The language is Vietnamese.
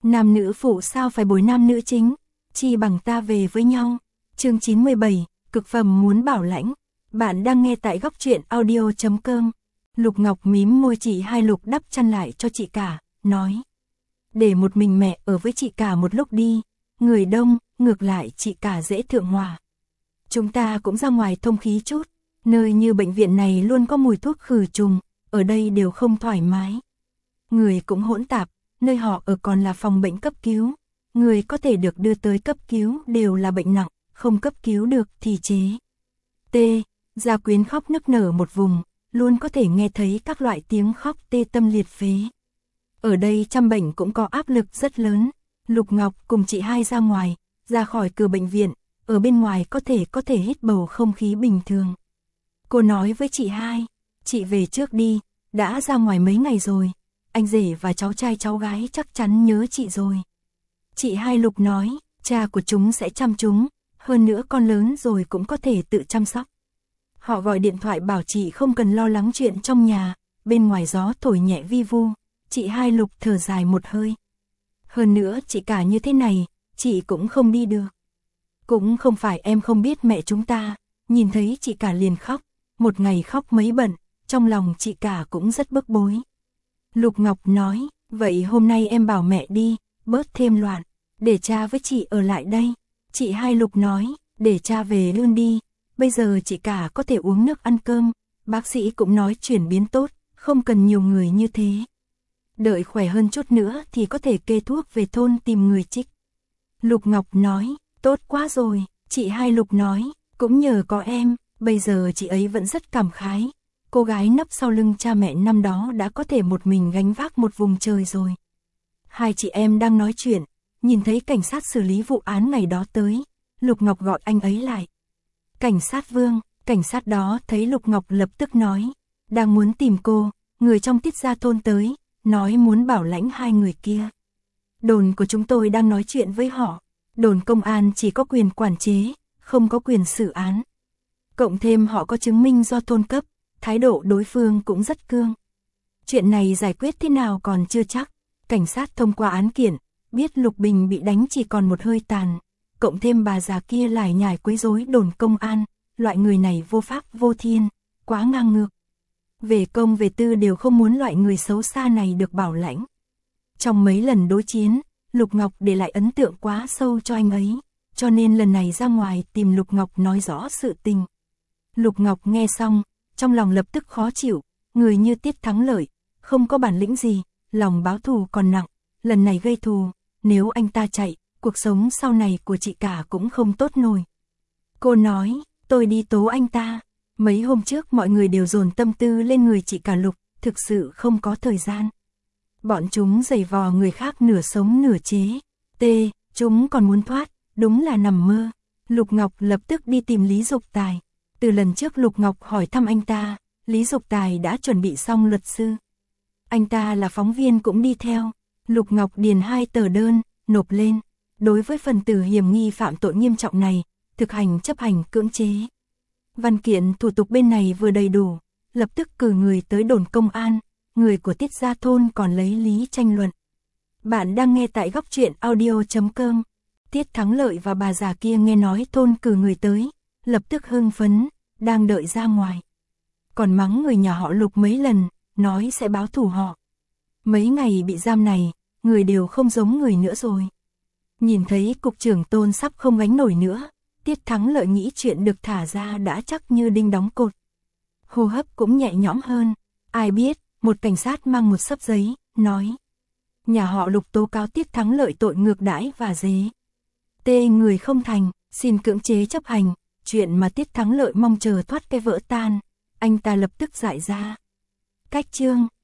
Nam nữ phụ sao phải bồi nam nữ chính, chi bằng ta về với nhau. Chương 97, cực phẩm muốn bảo lãnh. Bạn đang nghe tại góc truyện audio.com. Lục Ngọc mím môi, chị Hai Lục đắp chăn lại cho chị cả, nói. Để một mình mẹ ở với chị cả một lúc đi, người đông, ngược lại chị cả dễ thượng hòa. Chúng ta cũng ra ngoài thông khí chút, nơi như bệnh viện này luôn có mùi thuốc khử trùng, ở đây đều không thoải mái. Người cũng hỗn tạp, nơi họ ở còn là phòng bệnh cấp cứu. Người có thể được đưa tới cấp cứu đều là bệnh nặng, không cấp cứu được thì chế. T. Gia Quyến khóc nức nở một vùng, luôn có thể nghe thấy các loại tiếng khóc tê tâm liệt phế. Ở đây chăm bệnh cũng có áp lực rất lớn. Lục Ngọc cùng chị Hai ra ngoài, ra khỏi cửa bệnh viện, ở bên ngoài có thể hít bầu không khí bình thường. Cô nói với chị Hai, chị về trước đi, đã ra ngoài mấy ngày rồi, anh rể và cháu trai cháu gái chắc chắn nhớ chị rồi. Chị Hai Lục nói, cha của chúng sẽ chăm chúng, hơn nữa con lớn rồi cũng có thể tự chăm sóc. Họ gọi điện thoại bảo chị không cần lo lắng chuyện trong nhà, bên ngoài gió thổi nhẹ vi vu, chị Hai Lục thở dài một hơi. Hơn nữa chị cả như thế này, chị cũng không đi được. Cũng không phải em không biết mẹ chúng ta, nhìn thấy chị cả liền khóc, một ngày khóc mấy bận, trong lòng chị cả cũng rất bức bối. Lục Ngọc nói, vậy hôm nay em bảo mẹ đi, bớt thêm loạn, để cha với chị ở lại đây. Chị Hai Lục nói, để cha về luôn đi, bây giờ chị cả có thể uống nước ăn cơm, bác sĩ cũng nói chuyển biến tốt, không cần nhiều người như thế. Đợi khỏe hơn chút nữa thì có thể kê thuốc về thôn tìm người trích. Lục Ngọc nói, tốt quá rồi, chị Hai Lục nói, cũng nhờ có em, bây giờ chị ấy vẫn rất cảm khái. Cô gái nấp sau lưng cha mẹ năm đó đã có thể một mình gánh vác một vùng trời rồi. Hai chị em đang nói chuyện, nhìn thấy cảnh sát xử lý vụ án ngày đó tới, Lục Ngọc gọi anh ấy lại. Cảnh sát Vương, cảnh sát đó thấy Lục Ngọc lập tức nói, đang muốn tìm cô, người trong Tiết Gia thôn tới, nói muốn bảo lãnh hai người kia. Đồn của chúng tôi đang nói chuyện với họ, đồn công an chỉ có quyền quản chế, không có quyền xử án. Cộng thêm họ có chứng minh do thôn cấp, thái độ đối phương cũng rất cương. Chuyện này giải quyết thế nào còn chưa chắc, cảnh sát thông qua án kiện, biết Lục Bình bị đánh chỉ còn một hơi tàn, cộng thêm bà già kia lải nhải quấy rối đồn công an, loại người này vô pháp vô thiên, quá ngang ngược. Về công về tư đều không muốn loại người xấu xa này được bảo lãnh. Trong mấy lần đối chiến, Lục Ngọc để lại ấn tượng quá sâu cho anh ấy, cho nên lần này ra ngoài tìm Lục Ngọc nói rõ sự tình. Lục Ngọc nghe xong, trong lòng lập tức khó chịu, người như Tiết Thắng Lợi, không có bản lĩnh gì, lòng báo thù còn nặng, lần này gây thù, nếu anh ta chạy, cuộc sống sau này của chị cả cũng không tốt nổi. Cô nói, tôi đi tố anh ta, mấy hôm trước mọi người đều dồn tâm tư lên người chị cả Lục, thực sự không có thời gian. Bọn chúng giày vò người khác nửa sống nửa chế, chúng còn muốn thoát, đúng là nằm mơ. Lục Ngọc lập tức đi tìm Lý Dục Tài. Từ lần trước Lục Ngọc hỏi thăm anh ta, Lý Dục Tài đã chuẩn bị xong luật sư. Anh ta là phóng viên cũng đi theo. Lục Ngọc điền 2 tờ đơn, nộp lên. Đối với phần tử hiểm nghi phạm tội nghiêm trọng này, thực hành chấp hành cưỡng chế. Văn kiện thủ tục bên này vừa đầy đủ, lập tức cử người tới đồn công an, người của Tiết Gia thôn còn lấy lý tranh luận. Bạn đang nghe tại góc truyện audio.com. Tiết Thắng Lợi và bà già kia nghe nói thôn cử người tới, lập tức hưng phấn, đang đợi ra ngoài. Còn mắng người nhà họ Lục mấy lần, nói sẽ báo thù họ. Mấy ngày bị giam này, người đều không giống người nữa rồi. Nhìn thấy cục trưởng Tôn sắp không gánh nổi nữa, Tiết Thắng Lợi nghĩ chuyện được thả ra đã chắc như đinh đóng cột. Hô hấp cũng nhẹ nhõm hơn, ai biết, một cảnh sát mang một xấp giấy, nói. Nhà họ Lục tố cáo Tiết Thắng Lợi tội ngược đãi và dế. Người không thành, xin cưỡng chế chấp hành, chuyện mà Tiết Thắng Lợi mong chờ thoát cái vỡ tan, anh ta lập tức giải ra. Cách chương